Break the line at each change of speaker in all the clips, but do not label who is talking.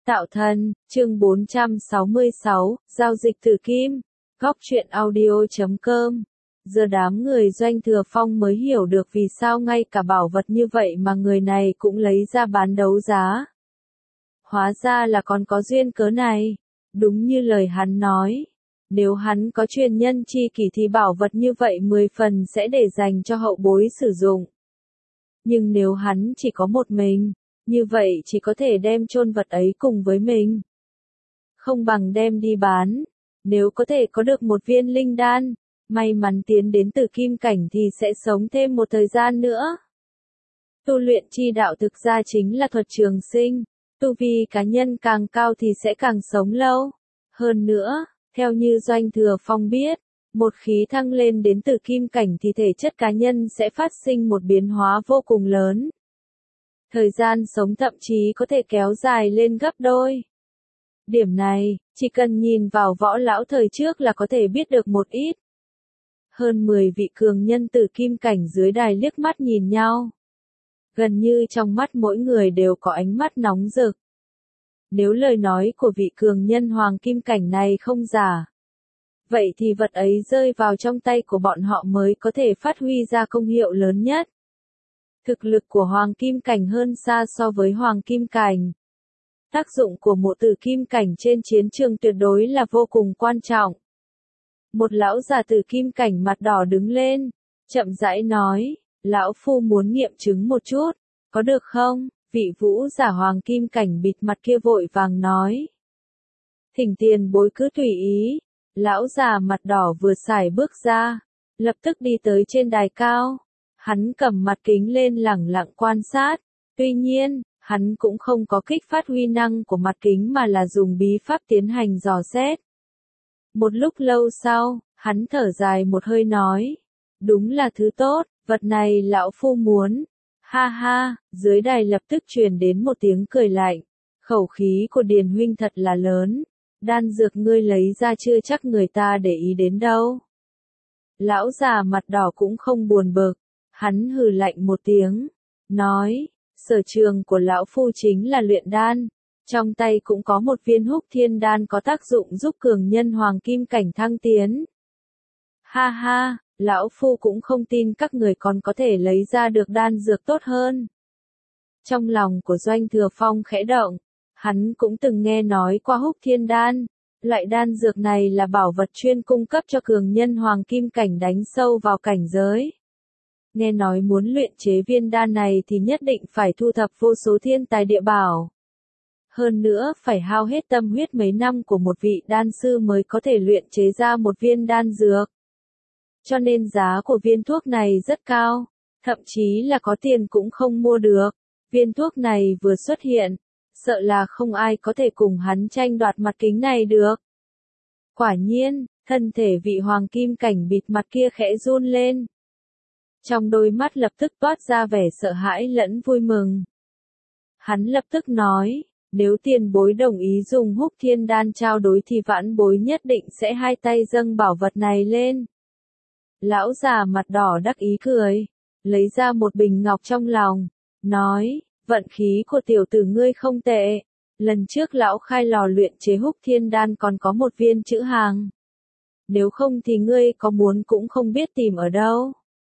Tạo thần, chương 466, giao dịch tử kim, góc truyện audio.com. Giờ đám người Doanh Thừa Phong mới hiểu được vì sao ngay cả bảo vật như vậy mà người này cũng lấy ra bán đấu giá. Hóa ra là còn có duyên cớ này. Đúng như lời hắn nói. Nếu hắn có truyền nhân chi kỷ thì bảo vật như vậy 10 phần sẽ để dành cho hậu bối sử dụng. Nhưng nếu hắn chỉ có một mình, như vậy chỉ có thể đem chôn vật ấy cùng với mình. Không bằng đem đi bán. Nếu có thể có được một viên linh đan, may mắn tiến đến tử kim cảnh thì sẽ sống thêm một thời gian nữa. Tu luyện chi đạo thực ra chính là thuật trường sinh. Tu vi cá nhân càng cao thì sẽ càng sống lâu. Hơn nữa, theo như Doanh Thừa Phong biết, một khi thăng lên đến tử kim cảnh thì thể chất cá nhân sẽ phát sinh một biến hóa vô cùng lớn. Thời gian sống thậm chí có thể kéo dài lên gấp đôi. Điểm này, chỉ cần nhìn vào võ lão thời trước là có thể biết được một ít. Hơn 10 vị cường nhân tử kim cảnh dưới đài liếc mắt nhìn nhau. Gần như trong mắt mỗi người đều có ánh mắt nóng rực. Nếu lời nói của vị cường nhân hoàng kim cảnh này không giả, vậy thì vật ấy rơi vào trong tay của bọn họ mới có thể phát huy ra công hiệu lớn nhất. Thực lực của hoàng kim cảnh hơn xa so với hoàng kim cảnh. Tác dụng của mộ tử kim cảnh trên chiến trường tuyệt đối là vô cùng quan trọng. Một lão già tử kim cảnh mặt đỏ đứng lên, chậm rãi nói, lão phu muốn nghiệm chứng một chút, có được không? Vị vũ giả hoàng kim cảnh bịt mặt kia vội vàng nói. Thỉnh tiền bối cứ tùy ý. Lão già mặt đỏ vừa xài bước ra, lập tức đi tới trên đài cao. Hắn cầm mặt kính lên lẳng lặng quan sát. Tuy nhiên, hắn cũng không có kích phát huy năng của mặt kính mà là dùng bí pháp tiến hành dò xét. Một lúc lâu sau, hắn thở dài một hơi nói. Đúng là thứ tốt, vật này lão phu muốn. Ha ha, dưới đài lập tức truyền đến một tiếng cười lạnh. Khẩu khí của Điền huynh thật là lớn. Đan dược ngươi lấy ra chưa chắc người ta để ý đến đâu. Lão già mặt đỏ cũng không buồn bực. Hắn hừ lạnh một tiếng. Nói, sở trường của lão phu chính là luyện đan. Trong tay cũng có một viên húc thiên đan có tác dụng giúp cường nhân hoàng kim cảnh thăng tiến. Ha ha, lão phu cũng không tin các người còn có thể lấy ra được đan dược tốt hơn. Trong lòng của Doanh Thừa Phong khẽ động, hắn cũng từng nghe nói qua húc thiên đan. Loại đan dược này là bảo vật chuyên cung cấp cho cường nhân hoàng kim cảnh đánh sâu vào cảnh giới. Nghe nói muốn luyện chế viên đan này thì nhất định phải thu thập vô số thiên tài địa bảo. Hơn nữa phải hao hết tâm huyết mấy năm của một vị đan sư mới có thể luyện chế ra một viên đan dược. Cho nên giá của viên thuốc này rất cao, thậm chí là có tiền cũng không mua được. Viên thuốc này vừa xuất hiện, sợ là không ai có thể cùng hắn tranh đoạt mặt kính này được. Quả nhiên, thân thể vị hoàng kim cảnh bịt mặt kia khẽ run lên. Trong đôi mắt lập tức toát ra vẻ sợ hãi lẫn vui mừng. Hắn lập tức nói, nếu tiền bối đồng ý dùng húc thiên đan trao đối thì vãn bối nhất định sẽ hai tay dâng bảo vật này lên. Lão già mặt đỏ đắc ý cười, lấy ra một bình ngọc trong lòng, nói, vận khí của tiểu tử ngươi không tệ. Lần trước lão khai lò luyện chế húc thiên đan còn có một viên chữ hàng. Nếu không thì ngươi có muốn cũng không biết tìm ở đâu.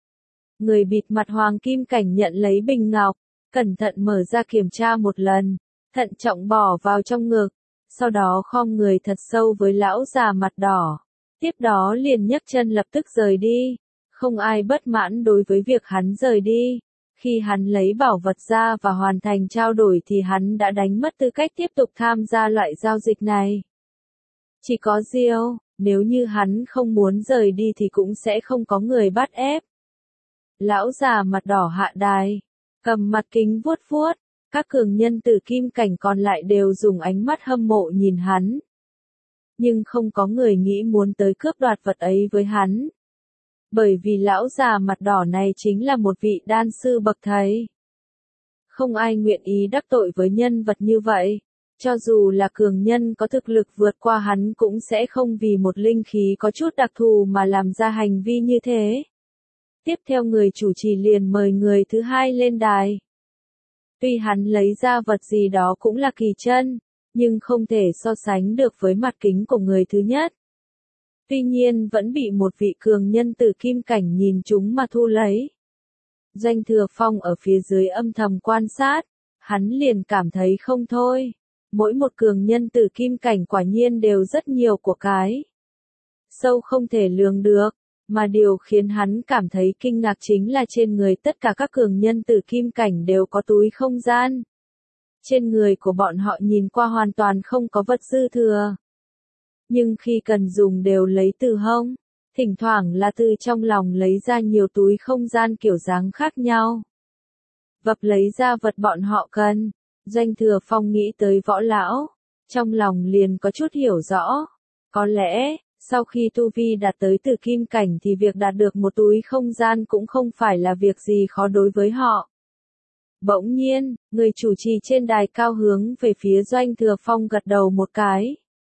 Người bịt mặt hoàng kim cảnh nhận lấy bình ngọc, cẩn thận mở ra kiểm tra một lần, thận trọng bỏ vào trong ngực, sau đó khom người thật sâu với lão già mặt đỏ. Tiếp đó liền nhấc chân lập tức rời đi. Không ai bất mãn đối với việc hắn rời đi. Khi hắn lấy bảo vật ra và hoàn thành trao đổi thì hắn đã đánh mất tư cách tiếp tục tham gia loại giao dịch này. Chỉ có điều, nếu như hắn không muốn rời đi thì cũng sẽ không có người bắt ép. Lão già mặt đỏ hạ đài, cầm mặt kính vuốt vuốt, các cường nhân tử kim cảnh còn lại đều dùng ánh mắt hâm mộ nhìn hắn. Nhưng không có người nghĩ muốn tới cướp đoạt vật ấy với hắn. Bởi vì lão già mặt đỏ này chính là một vị đan sư bậc thầy. Không ai nguyện ý đắc tội với nhân vật như vậy. Cho dù là cường nhân có thực lực vượt qua hắn cũng sẽ không vì một linh khí có chút đặc thù mà làm ra hành vi như thế. Tiếp theo người chủ trì liền mời người thứ hai lên đài. Tuy hắn lấy ra vật gì đó cũng là kỳ chân, nhưng không thể so sánh được với mặt kính của người thứ nhất. Tuy nhiên vẫn bị một vị cường nhân tử kim cảnh nhìn chúng mà thu lấy. Doanh Thừa Phong ở phía dưới âm thầm quan sát, hắn liền cảm thấy không thôi. Mỗi một cường nhân tử kim cảnh quả nhiên đều rất nhiều của cái. Sâu không thể lường được, mà điều khiến hắn cảm thấy kinh ngạc chính là trên người tất cả các cường nhân tử kim cảnh đều có túi không gian. Trên người của bọn họ nhìn qua hoàn toàn không có vật dư thừa. Nhưng khi cần dùng đều lấy từ hông, thỉnh thoảng là từ trong lòng lấy ra nhiều túi không gian kiểu dáng khác nhau. Vập lấy ra vật bọn họ cần, Doanh Thừa Phong nghĩ tới Võ Lão, trong lòng liền có chút hiểu rõ. Có lẽ, sau khi tu vi đạt tới tử kim cảnh thì việc đạt được một túi không gian cũng không phải là việc gì khó đối với họ. Bỗng nhiên, người chủ trì trên đài cao hướng về phía Doanh Thừa Phong gật đầu một cái.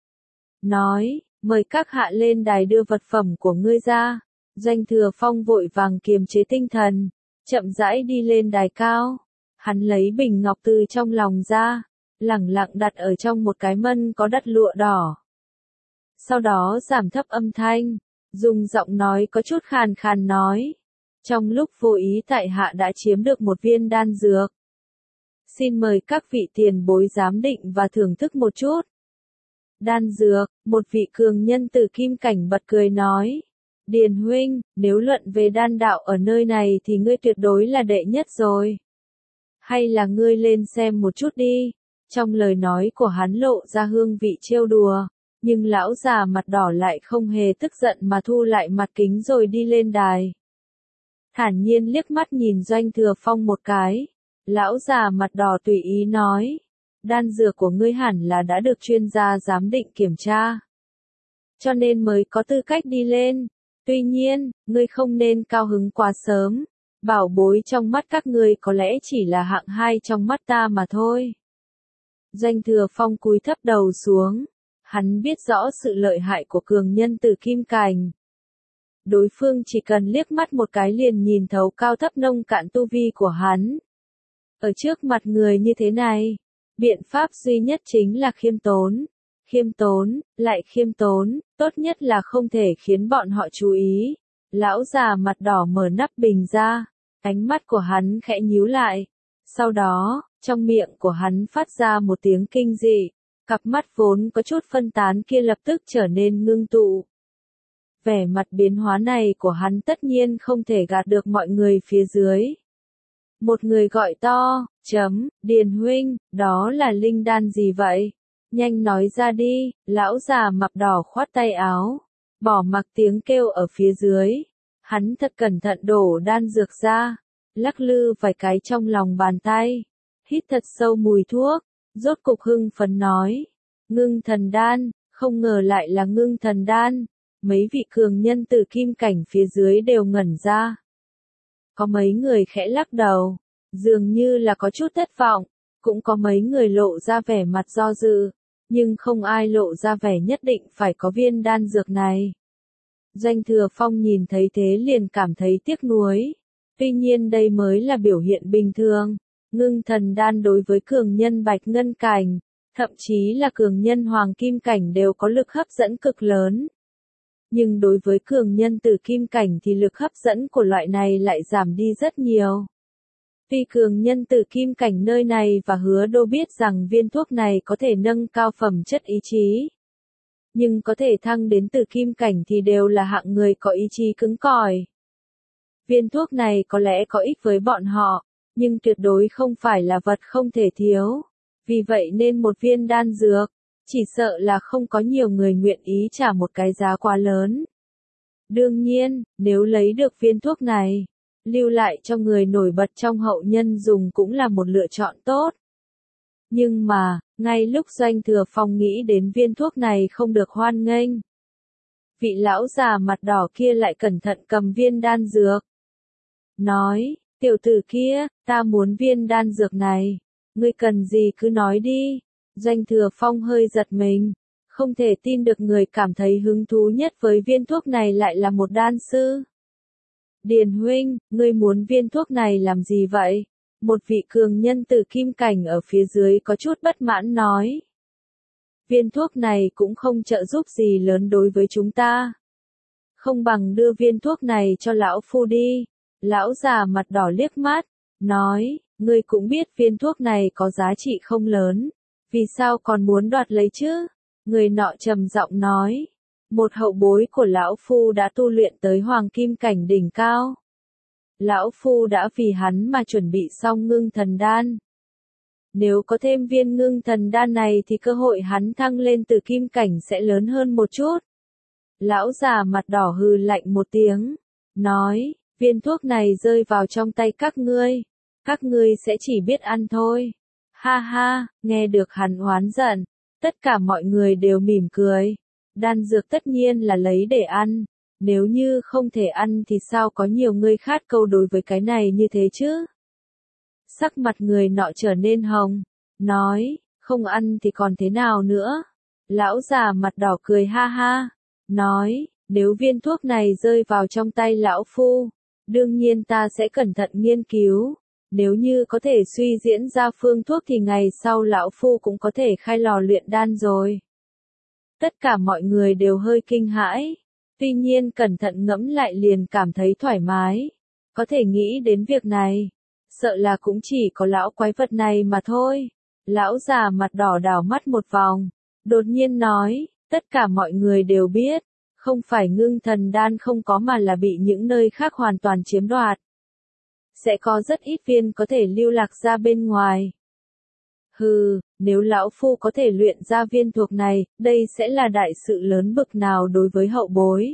Nói, mời các hạ lên đài đưa vật phẩm của ngươi ra. Doanh Thừa Phong vội vàng kiềm chế tinh thần, chậm rãi đi lên đài cao. Hắn lấy bình ngọc từ trong lòng ra, lẳng lặng đặt ở trong một cái mân có đắt lụa đỏ. Sau đó giảm thấp âm thanh, dùng giọng nói có chút khàn khàn nói. Trong lúc vô ý tại hạ đã chiếm được một viên đan dược. Xin mời các vị tiền bối giám định và thưởng thức một chút. Đan dược, một vị cường nhân tử kim cảnh bật cười nói. Điền huynh, nếu luận về đan đạo ở nơi này thì ngươi tuyệt đối là đệ nhất rồi. Hay là ngươi lên xem một chút đi. Trong lời nói của hắn lộ ra hương vị trêu đùa, nhưng lão già mặt đỏ lại không hề tức giận mà thu lại mặt kính rồi đi lên đài. Thản nhiên liếc mắt nhìn Doanh Thừa Phong một cái, lão già mặt đỏ tùy ý nói. Đan dược của ngươi hẳn là đã được chuyên gia giám định kiểm tra, cho nên mới có tư cách đi lên. Tuy nhiên, ngươi không nên cao hứng quá sớm. Bảo bối trong mắt các ngươi có lẽ chỉ là hạng hai trong mắt ta mà thôi. Doanh Thừa Phong cúi thấp đầu xuống. Hắn biết rõ sự lợi hại của cường nhân tử kim cảnh. Đối phương chỉ cần liếc mắt một cái liền nhìn thấu cao thấp nông cạn tu vi của hắn. Ở trước mặt người như thế này, biện pháp duy nhất chính là khiêm tốn. Khiêm tốn, lại khiêm tốn, tốt nhất là không thể khiến bọn họ chú ý. Lão già mặt đỏ mở nắp bình ra, ánh mắt của hắn khẽ nhíu lại. Sau đó, trong miệng của hắn phát ra một tiếng kinh dị, cặp mắt vốn có chút phân tán kia lập tức trở nên ngưng tụ. Vẻ mặt biến hóa này của hắn tất nhiên không thể gạt được mọi người phía dưới. Một người gọi to, Điền huynh, đó là linh đan gì vậy? Nhanh nói ra đi, lão già mặt đỏ khoát tay áo, bỏ mặc tiếng kêu ở phía dưới. Hắn thật cẩn thận đổ đan dược ra, lắc lư vài cái trong lòng bàn tay, hít thật sâu mùi thuốc, rốt cục hưng phấn nói. Ngưng thần đan, không ngờ lại là ngưng thần đan. Mấy vị cường nhân tử kim cảnh phía dưới đều ngẩn ra. Có mấy người khẽ lắc đầu, dường như là có chút thất vọng, cũng có mấy người lộ ra vẻ mặt do dự, nhưng không ai lộ ra vẻ nhất định phải có viên đan dược này. Doanh Thừa Phong nhìn thấy thế liền cảm thấy tiếc nuối. Tuy nhiên đây mới là biểu hiện bình thường. Ngưng thần đan đối với cường nhân bạch ngân cảnh, thậm chí là cường nhân hoàng kim cảnh đều có lực hấp dẫn cực lớn. Nhưng đối với cường nhân tử kim cảnh thì lực hấp dẫn của loại này lại giảm đi rất nhiều. Tuy cường nhân tử kim cảnh nơi này và Hứa Đô biết rằng viên thuốc này có thể nâng cao phẩm chất ý chí, nhưng có thể thăng đến tử kim cảnh thì đều là hạng người có ý chí cứng cỏi. Viên thuốc này có lẽ có ích với bọn họ, nhưng tuyệt đối không phải là vật không thể thiếu. Vì vậy nên một viên đan dược, chỉ sợ là không có nhiều người nguyện ý trả một cái giá quá lớn. Đương nhiên, nếu lấy được viên thuốc này, lưu lại cho người nổi bật trong hậu nhân dùng cũng là một lựa chọn tốt. Nhưng mà, ngay lúc Doanh Thừa Phong nghĩ đến viên thuốc này không được hoan nghênh, vị lão già mặt đỏ kia lại cẩn thận cầm viên đan dược. Nói, tiểu tử kia, ta muốn viên đan dược này, ngươi cần gì cứ nói đi. Doanh Thừa Phong hơi giật mình, không thể tin được người cảm thấy hứng thú nhất với viên thuốc này lại là một đan sư. Điền huynh, ngươi muốn viên thuốc này làm gì vậy? Một vị cường nhân tử kim cảnh ở phía dưới có chút bất mãn nói. viên thuốc này cũng không trợ giúp gì lớn đối với chúng ta. Không bằng đưa viên thuốc này cho lão phu đi. Lão già mặt đỏ liếc mắt, nói, ngươi cũng biết viên thuốc này có giá trị không lớn, vì sao còn muốn đoạt lấy chứ? Người nọ trầm giọng nói, một hậu bối của lão phu đã tu luyện tới hoàng kim cảnh đỉnh cao. Lão phu đã vì hắn mà chuẩn bị xong ngưng thần đan. Nếu có thêm viên ngưng thần đan này thì cơ hội hắn thăng lên từ kim cảnh sẽ lớn hơn một chút. Lão già mặt đỏ hừ lạnh một tiếng, nói, viên thuốc này rơi vào trong tay các ngươi sẽ chỉ biết ăn thôi. Ha ha, nghe được hắn oán giận, tất cả mọi người đều mỉm cười. Đan dược tất nhiên là lấy để ăn, nếu như không thể ăn thì sao có nhiều người khát câu đối với cái này như thế chứ? Sắc mặt người nọ trở nên hồng, nói, không ăn thì còn thế nào nữa? Lão già mặt đỏ cười ha ha, nói, nếu viên thuốc này rơi vào trong tay lão phu, đương nhiên ta sẽ cẩn thận nghiên cứu. Nếu như có thể suy diễn ra phương thuốc thì ngày sau lão phu cũng có thể khai lò luyện đan rồi. Tất cả mọi người đều hơi kinh hãi, tuy nhiên cẩn thận ngẫm lại liền cảm thấy thoải mái. Có thể nghĩ đến việc này, sợ là cũng chỉ có lão quái vật này mà thôi. Lão già mặt đỏ đảo mắt một vòng, đột nhiên nói, tất cả mọi người đều biết, không phải ngưng thần đan không có mà là bị những nơi khác hoàn toàn chiếm đoạt. Sẽ có rất ít viên có thể lưu lạc ra bên ngoài. Hừ, nếu lão phu có thể luyện ra viên thuộc này, đây sẽ là đại sự lớn bực nào đối với hậu bối.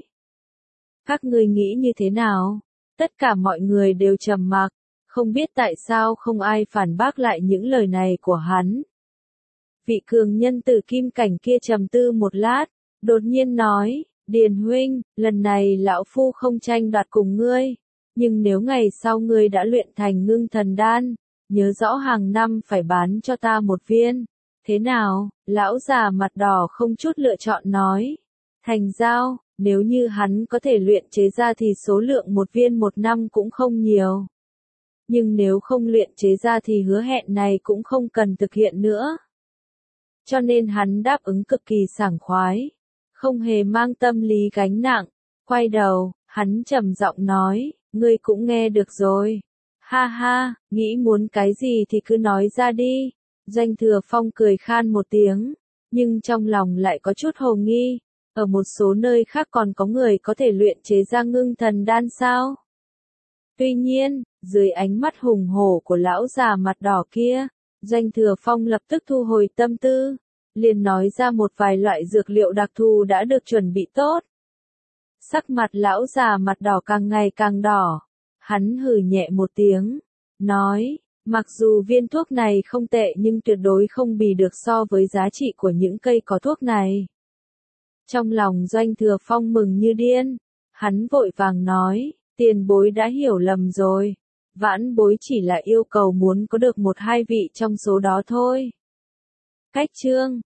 Các ngươi nghĩ như thế nào? Tất cả mọi người đều trầm mặc, không biết tại sao không ai phản bác lại những lời này của hắn. Vị cường nhân từ kim cảnh kia trầm tư một lát, đột nhiên nói, Điền huynh, lần này lão phu không tranh đoạt cùng ngươi, nhưng nếu ngày sau ngươi đã luyện thành ngưng thần đan, nhớ rõ hàng năm phải bán cho ta một viên. Thế nào? Lão già mặt đỏ không chút lựa chọn nói. Thành giao, nếu như hắn có thể luyện chế ra thì số lượng một viên một năm cũng không nhiều. Nhưng nếu không luyện chế ra thì hứa hẹn này cũng không cần thực hiện nữa. Cho nên hắn đáp ứng cực kỳ sảng khoái, không hề mang tâm lý gánh nặng. Quay đầu, hắn trầm giọng nói, ngươi cũng nghe được rồi. Ha ha, nghĩ muốn cái gì thì cứ nói ra đi. Doanh Thừa Phong cười khan một tiếng, nhưng trong lòng lại có chút hồ nghi. Ở một số nơi khác còn có người có thể luyện chế ra ngưng thần đan sao? Tuy nhiên, dưới ánh mắt hùng hổ của lão già mặt đỏ kia, Doanh Thừa Phong lập tức thu hồi tâm tư, liền nói ra một vài loại dược liệu đặc thù đã được chuẩn bị tốt. Sắc mặt lão già mặt đỏ càng ngày càng đỏ, hắn hừ nhẹ một tiếng, nói, mặc dù viên thuốc này không tệ nhưng tuyệt đối không bì được so với giá trị của những cây có thuốc này. Trong lòng Doanh Thừa Phong mừng như điên, hắn vội vàng nói, tiền bối đã hiểu lầm rồi, vãn bối chỉ là yêu cầu muốn có được một hai vị trong số đó thôi. Cách chương